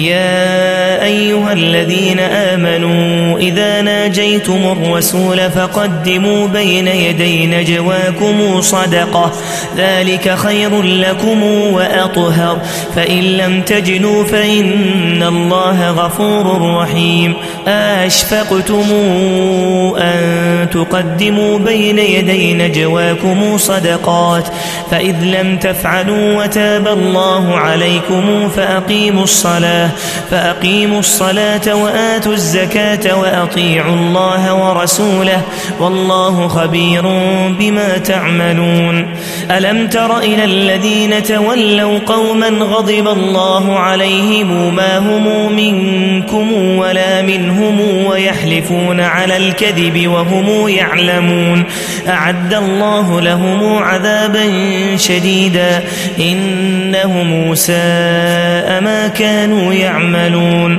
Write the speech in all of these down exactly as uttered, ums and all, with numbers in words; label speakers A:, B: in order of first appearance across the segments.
A: يا أيها الذين آمنوا إذا ناجيتم الرسول فقدموا بين يدي نجواكم صدقة ذلك خير لكم وأطهر فإن لم تجدوا فإن الله غفور رحيم أشفقتم أن تقدموا بين يدي نجواكم صدقات فإذ لم تفعلوا وتاب الله عليكم فأقيموا الصلاة فأقيموا الصلاة وآتوا الزكاة وأطيعوا الله ورسوله والله خبير بما تعملون ألم تر إلى الذين تولوا قوما غضب الله عليهم ما هم منكم ولا منهم ويحلفون على الكذب وهم يعلمون أعد الله لهم عذابا شديدا إنهم ساء ما كانوا يعملون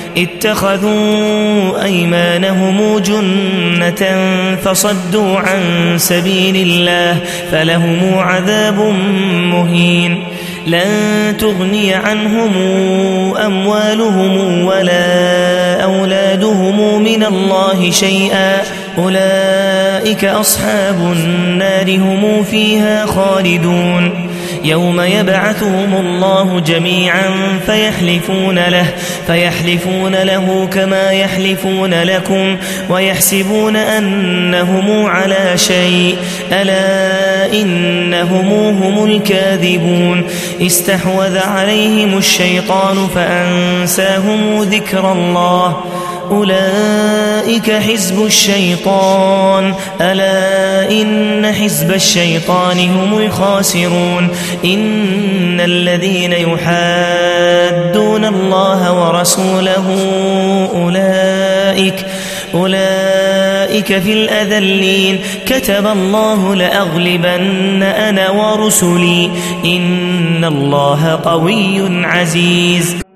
A: اتخذوا أيمانهم جنة فصدوا عن سبيل الله فلهم عذاب مهين لن تغني عنهم أموالهم ولا أولادهم من الله شيئا أولئك أصحاب النار هم فيها خالدون يوم يبعثهم الله جميعا فيحلفون له فيحلفون له كما يحلفون لكم ويحسبون أنهم على شيء ألا إنهم هم الكاذبون استحوذ عليهم الشيطان فأنساهم ذكر الله أولئك حزب الشيطان ألا إن حزب الشيطان هم الخاسرون إن الذين يحادون الله ورسوله أولئك أولئك في الأذلين كتب الله لأغلبن أنا ورسلي إن الله قوي عزيز